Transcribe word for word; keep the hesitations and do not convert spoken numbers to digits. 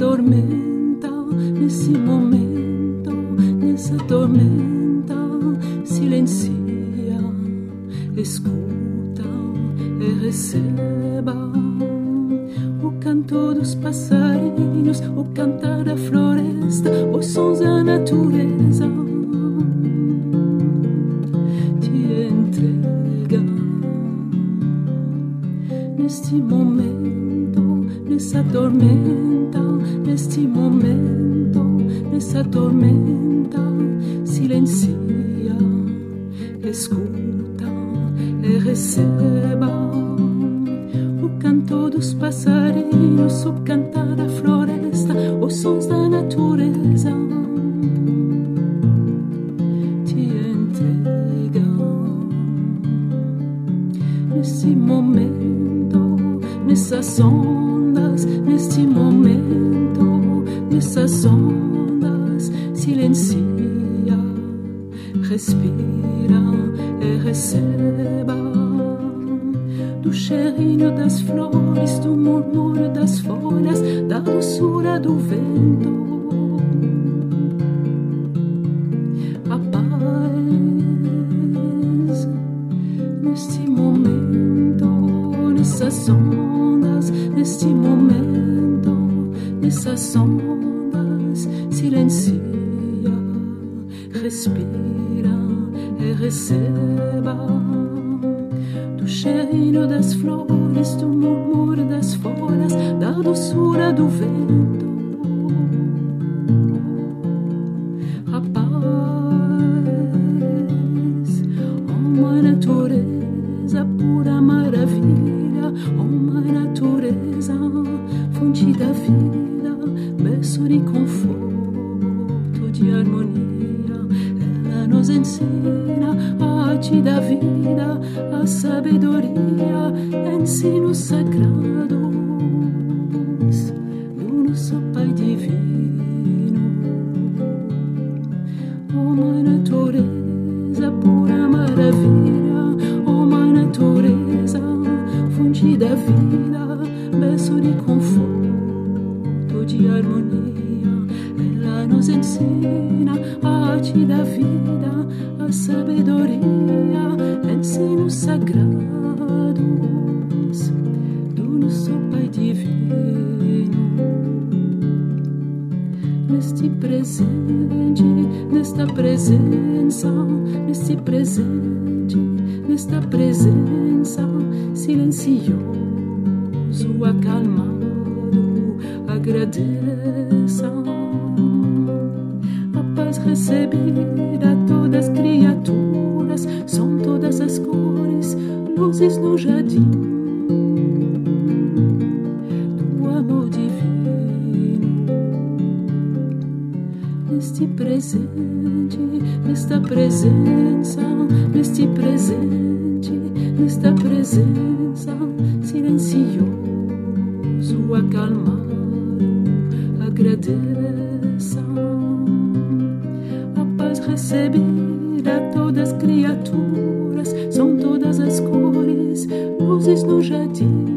tormenta, nesse momento, nessa tormenta, silencia, escuta e receba o canto dos passarinhos, o cantar da floresta, os sons da natureza. Te entrega neste momento, nessa tormenta, neste momento, nessa tormenta, silencia, escuta e receba o canto dos passarinhos, o cantar da floresta, os sons da natureza. Te entrega nesse momento, nessas ondas, neste momento, nessas ondas, silencia, respira e receba do cheirinho das flores, do murmúrio das folhas, da doçura do vento. A paz neste momento, nessas ondas, neste momento, nessas ondas, silencia, respira e receba do cheirinho das flores, do murmúrio das folhas, da doçura do vento. A paz, uma natureza, pura maravilha, uma natureza, fonte da vida, berço de conforto, de harmonia. Ela nos ensina a arte da vida, a sabedoria, ensinos sagrados do nosso Pai Divino. Uma natureza, pura maravilha, uma natureza, fonte da vida, berço de conforto, de harmonia. Ela nos ensina a arte da vida, a sabedoria, ensinos sagrados do nosso Pai Divino. Neste presente, nesta presença, neste presente, nesta presença, silencioso, acalmado, agradeça a paz recebida a todas as criaturas, são todas as cores, luzes no jardim do amor divino. Neste presente, nesta presença, neste presente, nesta presença, silencioso, acalmado, agradeça a paz recebida a todas as criaturas, são todas as cores, luzes no jardim